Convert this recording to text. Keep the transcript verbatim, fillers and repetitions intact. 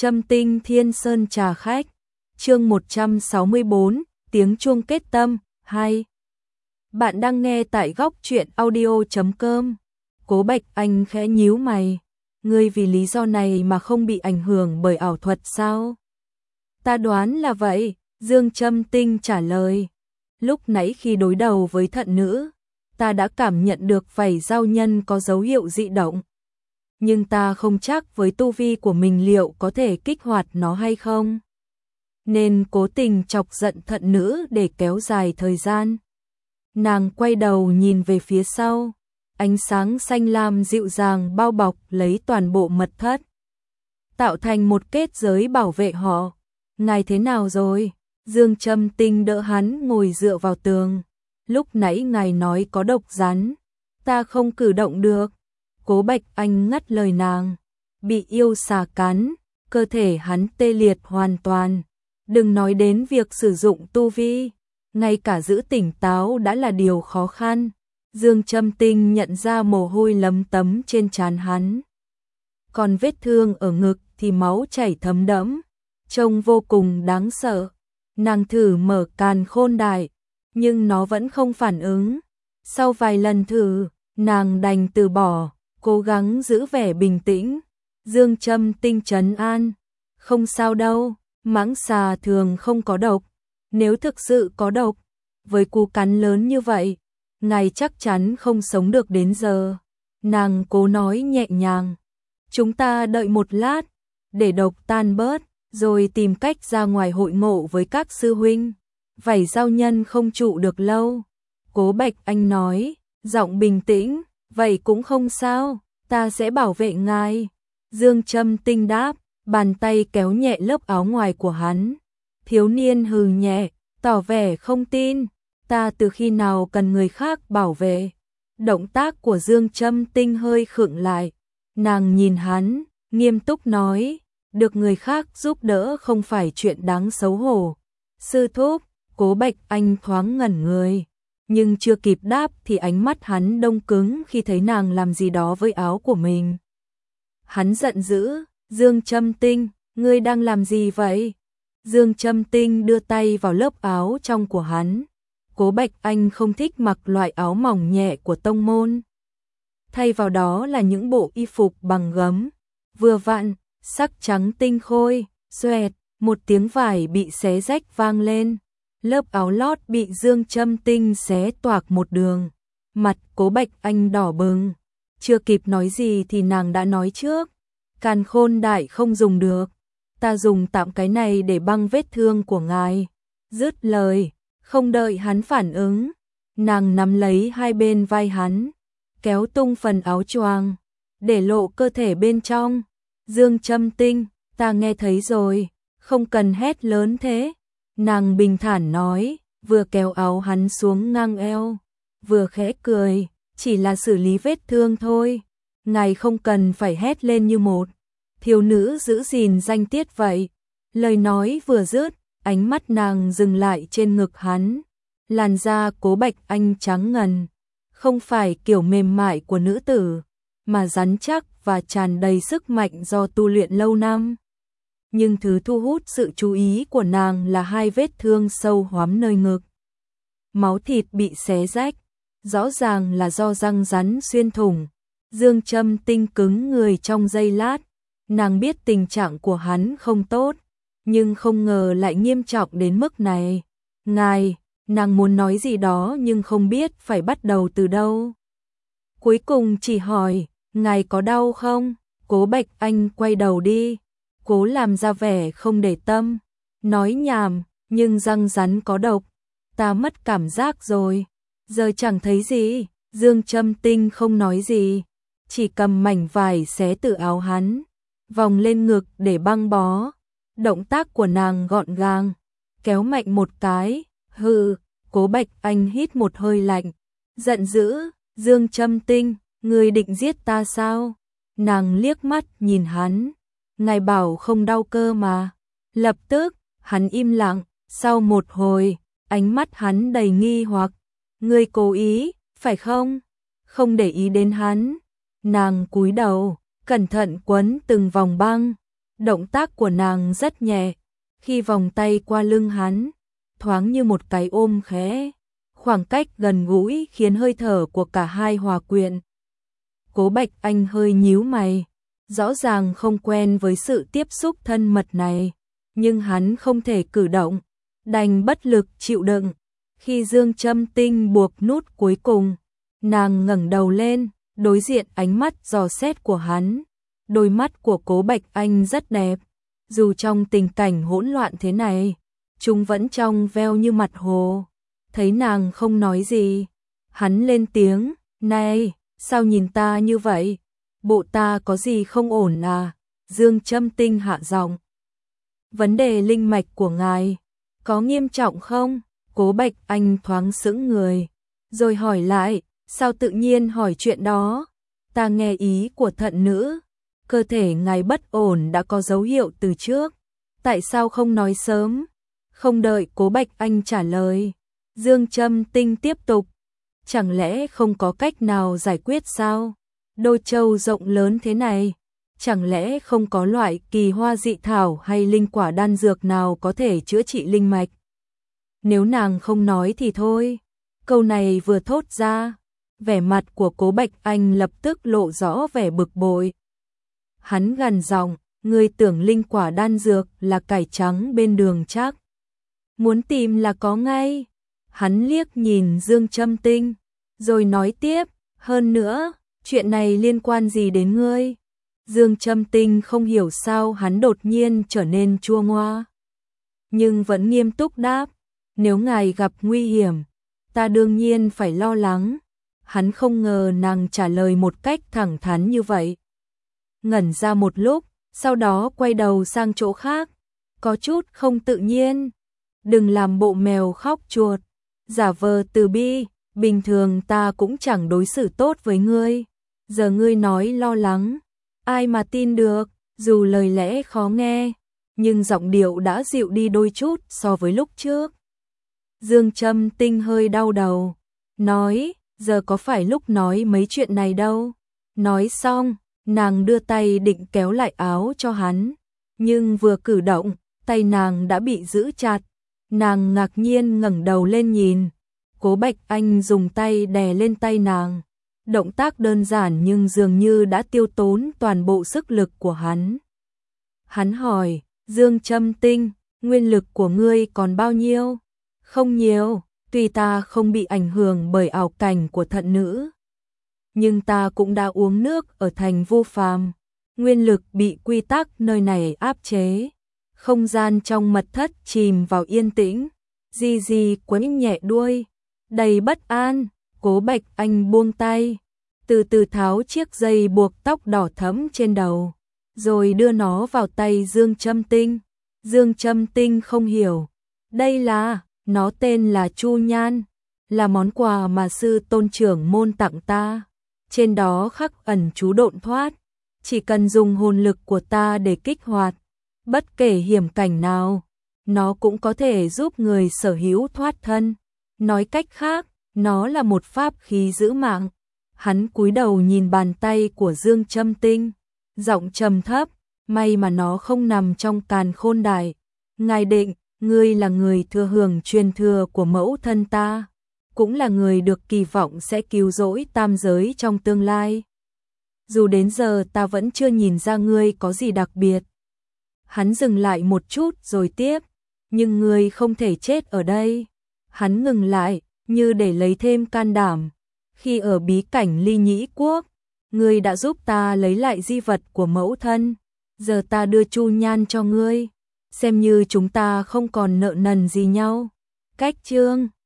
Châm Tinh Thiên Sơn trà khách, chương một trăm sáu mươi bốn, tiếng chuông kết tâm, hai. Bạn đang nghe tại góc truyện audio chấm com. Cố Bạch Anh khẽ nhíu mày, ngươi vì lý do này mà không bị ảnh hưởng bởi ảo thuật sao? Ta đoán là vậy, Dương Châm Tinh trả lời. Lúc nãy khi đối đầu với thận nữ, ta đã cảm nhận được vảy giao nhân có dấu hiệu dị động. Nhưng ta không chắc với tu vi của mình liệu có thể kích hoạt nó hay không. Nên cố tình chọc giận thận nữ để kéo dài thời gian. Nàng quay đầu nhìn về phía sau. Ánh sáng xanh lam dịu dàng bao bọc lấy toàn bộ mật thất, tạo thành một kết giới bảo vệ họ. Ngài thế nào rồi? Dương Châm Tinh đỡ hắn ngồi dựa vào tường. Lúc nãy ngài nói có độc rắn, ta không cử động được. Cố Bạch Anh ngắt lời nàng. Bị yêu xà cắn, cơ thể hắn tê liệt hoàn toàn. Đừng nói đến việc sử dụng tu vi, ngay cả giữ tỉnh táo đã là điều khó khăn. Dương Châm Tinh nhận ra mồ hôi lấm tấm trên trán hắn. Còn vết thương ở ngực thì máu chảy thấm đẫm, trông vô cùng đáng sợ. Nàng thử mở càn khôn đại, nhưng nó vẫn không phản ứng. Sau vài lần thử, nàng đành từ bỏ, cố gắng giữ vẻ bình tĩnh. Dương Châm Tinh trấn an, không sao đâu, mãng xà thường không có độc. Nếu thực sự có độc, với cú cắn lớn như vậy, ngài chắc chắn không sống được đến giờ. Nàng cố nói nhẹ nhàng. Chúng ta đợi một lát, để độc tan bớt, rồi tìm cách ra ngoài hội ngộ với các sư huynh. Vảy giao nhân không trụ được lâu. Cố Bạch Anh nói, giọng bình tĩnh, vậy cũng không sao, ta sẽ bảo vệ ngài. Dương Châm Tinh đáp, bàn tay kéo nhẹ lớp áo ngoài của hắn. Thiếu niên hừ nhẹ, tỏ vẻ không tin. Ta từ khi nào cần người khác bảo vệ? Động tác của Dương Châm Tinh hơi khựng lại. Nàng nhìn hắn, nghiêm túc nói, được người khác giúp đỡ không phải chuyện đáng xấu hổ. Sư thúc, Cố Bạch Anh thoáng ngẩn người, nhưng chưa kịp đáp thì ánh mắt hắn đông cứng khi thấy nàng làm gì đó với áo của mình. Hắn giận dữ, Dương Châm Tinh, ngươi đang làm gì vậy? Dương Châm Tinh đưa tay vào lớp áo trong của hắn. Cố Bạch Anh không thích mặc loại áo mỏng nhẹ của tông môn. Thay vào đó là những bộ y phục bằng gấm, vừa vặn, sắc trắng tinh khôi, xoẹt, một tiếng vải bị xé rách vang lên. Lớp áo lót bị Dương Châm Tinh xé toạc một đường. Mặt Cố Bạch Anh đỏ bừng. Chưa kịp nói gì thì nàng đã nói trước. Càn khôn đại không dùng được. Ta dùng tạm cái này để băng vết thương của ngài. Dứt lời, không đợi hắn phản ứng, nàng nắm lấy hai bên vai hắn, kéo tung phần áo choàng, để lộ cơ thể bên trong. Dương Châm Tinh, ta nghe thấy rồi, không cần hét lớn thế. Nàng bình thản nói, vừa kéo áo hắn xuống ngang eo, vừa khẽ cười, chỉ là xử lý vết thương thôi. Ngài không cần phải hét lên như một thiếu nữ giữ gìn danh tiết vậy. Lời nói vừa dứt, ánh mắt nàng dừng lại trên ngực hắn. Làn da Cố Bạch Anh trắng ngần, không phải kiểu mềm mại của nữ tử, mà rắn chắc và tràn đầy sức mạnh do tu luyện lâu năm. Nhưng thứ thu hút sự chú ý của nàng là hai vết thương sâu hoắm nơi ngực. Máu thịt bị xé rách, rõ ràng là do răng rắn xuyên thủng. Dương Châm Tinh cứng người trong giây lát, nàng biết tình trạng của hắn không tốt, nhưng không ngờ lại nghiêm trọng đến mức này. Ngài, nàng muốn nói gì đó nhưng không biết phải bắt đầu từ đâu. Cuối cùng chỉ hỏi, ngài có đau không? Cố Bạch Anh quay đầu đi, cố làm ra vẻ không để tâm, nói nhảm, nhưng răng rắn có độc, ta mất cảm giác rồi, giờ chẳng thấy gì. Dương Châm Tinh không nói gì, chỉ cầm mảnh vải xé từ áo hắn, vòng lên ngực để băng bó. Động tác của nàng gọn gàng, kéo mạnh một cái, hừ. Cố Bạch Anh hít một hơi lạnh, giận dữ, Dương Châm Tinh, ngươi định giết ta sao? Nàng liếc mắt nhìn hắn, ngài bảo không đau cơ mà. Lập tức, hắn im lặng, sau một hồi, ánh mắt hắn đầy nghi hoặc, ngươi cố ý, phải không? Không để ý đến hắn, nàng cúi đầu, cẩn thận quấn từng vòng băng. Động tác của nàng rất nhẹ, khi vòng tay qua lưng hắn, thoáng như một cái ôm khẽ, khoảng cách gần gũi khiến hơi thở của cả hai hòa quyện. Cố Bạch Anh hơi nhíu mày, rõ ràng không quen với sự tiếp xúc thân mật này, nhưng hắn không thể cử động, đành bất lực chịu đựng. Khi Dương Châm Tinh buộc nút cuối cùng, nàng ngẩng đầu lên, đối diện ánh mắt dò xét của hắn. Đôi mắt của Cố Bạch Anh rất đẹp, dù trong tình cảnh hỗn loạn thế này, chúng vẫn trong veo như mặt hồ. Thấy nàng không nói gì, hắn lên tiếng, "Này, sao nhìn ta như vậy? Bộ ta có gì không ổn à?" Dương Châm Tinh hạ giọng, "Vấn đề linh mạch của ngài có nghiêm trọng không?" Cố Bạch Anh thoáng sững người, rồi hỏi lại, "Sao tự nhiên hỏi chuyện đó? Ta nghe ý của thận nữ, cơ thể ngài bất ổn đã có dấu hiệu từ trước, tại sao không nói sớm?" Không đợi Cố Bạch Anh trả lời, Dương Châm Tinh tiếp tục, "Chẳng lẽ không có cách nào giải quyết sao? Đô Châu rộng lớn thế này, chẳng lẽ không có loại kỳ hoa dị thảo hay linh quả đan dược nào có thể chữa trị linh mạch?" Nếu nàng không nói thì thôi. Câu này vừa thốt ra, vẻ mặt của Cố Bạch Anh lập tức lộ rõ vẻ bực bội. Hắn gằn giọng, "Ngươi tưởng linh quả đan dược là cải trắng bên đường chắc? Muốn tìm là có ngay." Hắn liếc nhìn Dương Châm Tinh, rồi nói tiếp, "Hơn nữa, chuyện này liên quan gì đến ngươi?" Dương Châm Tinh không hiểu sao hắn đột nhiên trở nên chua ngoa, nhưng vẫn nghiêm túc đáp, "Nếu ngài gặp nguy hiểm, ta đương nhiên phải lo lắng." Hắn không ngờ nàng trả lời một cách thẳng thắn như vậy. Ngẩn ra một lúc, sau đó quay đầu sang chỗ khác, có chút không tự nhiên. "Đừng làm bộ mèo khóc chuột, giả vờ từ bi, bình thường ta cũng chẳng đối xử tốt với ngươi. Giờ ngươi nói lo lắng, ai mà tin được?" Dù lời lẽ khó nghe, nhưng giọng điệu đã dịu đi đôi chút so với lúc trước. Dương Châm Tinh hơi đau đầu, nói, "Giờ có phải lúc nói mấy chuyện này đâu." Nói xong, nàng đưa tay định kéo lại áo cho hắn, nhưng vừa cử động, tay nàng đã bị giữ chặt. Nàng ngạc nhiên ngẩng đầu lên nhìn, Cố Bạch Anh dùng tay đè lên tay nàng. Động tác đơn giản nhưng dường như đã tiêu tốn toàn bộ sức lực của hắn. Hắn hỏi, "Dương Châm Tinh, nguyên lực của ngươi còn bao nhiêu?" "Không nhiều, tuy ta không bị ảnh hưởng bởi ảo cảnh của thận nữ, nhưng ta cũng đã uống nước ở thành Vu Phàm, nguyên lực bị quy tắc nơi này áp chế." Không gian trong mật thất chìm vào yên tĩnh, Di Di quẫy nhẹ đuôi, đầy bất an. Cố Bạch Anh buông tay, từ từ tháo chiếc dây buộc tóc đỏ thẫm trên đầu, rồi đưa nó vào tay Dương Châm Tinh. Dương Châm Tinh không hiểu, "Đây là..." "Nó tên là Chu Nhan, là món quà mà sư tôn trưởng môn tặng ta. Trên đó khắc ẩn chú độn thoát, chỉ cần dùng hồn lực của ta để kích hoạt, bất kể hiểm cảnh nào, nó cũng có thể giúp người sở hữu thoát thân. Nói cách khác, nó là một pháp khí giữ mạng." Hắn cúi đầu nhìn bàn tay của Dương Châm Tinh, giọng trầm thấp, "May mà nó không nằm trong càn khôn đài. Ngài định, ngươi là người thừa hưởng truyền thừa của mẫu thân ta, cũng là người được kỳ vọng sẽ cứu rỗi tam giới trong tương lai. Dù đến giờ ta vẫn chưa nhìn ra ngươi có gì đặc biệt." Hắn dừng lại một chút rồi tiếp, "Nhưng ngươi không thể chết ở đây." Hắn ngừng lại, như để lấy thêm can đảm. "Khi ở bí cảnh Ly Nhĩ Quốc, ngươi đã giúp ta lấy lại di vật của mẫu thân. Giờ ta đưa Chu Nhan cho ngươi, xem như chúng ta không còn nợ nần gì nhau. Cách chương